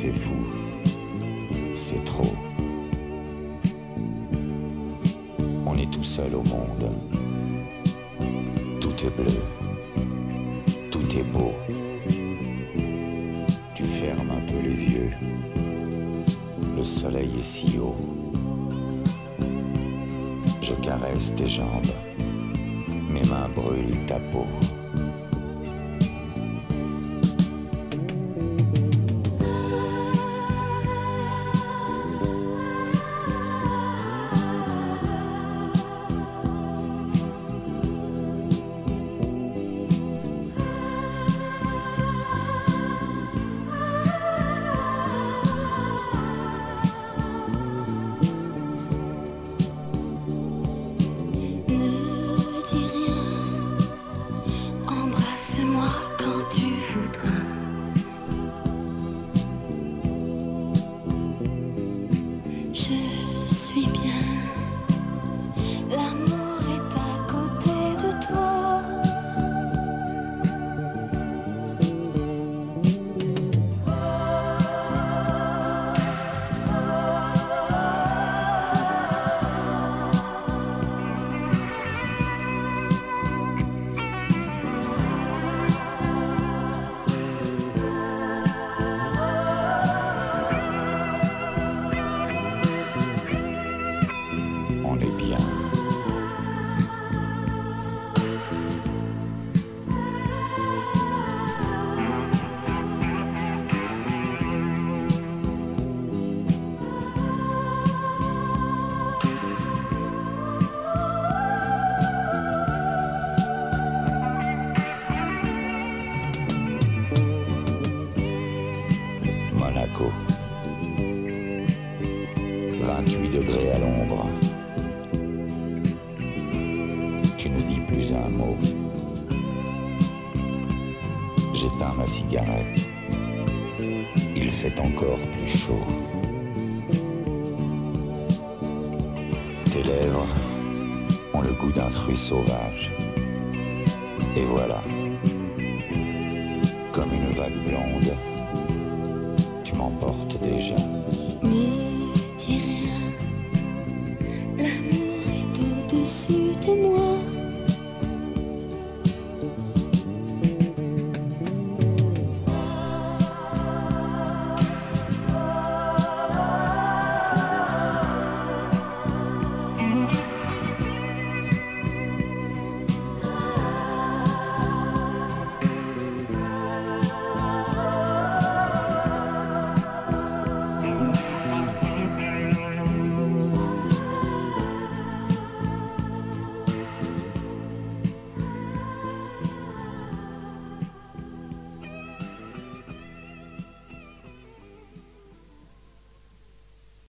c'est fou, c'est trop. On est tout seul au monde. Tout est bleu, tout est beau. Tu fermes un peu les yeux. Le soleil est si haut. Je caresse tes jambes. Mes mains brûlent ta peau. On est bien. Monaco. 28 degrés à l'ombre. Tu ne dis plus un mot. J'éteins ma cigarette. Il fait encore plus chaud. Tes lèvres ont le goût d'un fruit sauvage. Et voilà, comme une vague blonde, tu m'emportes déjà.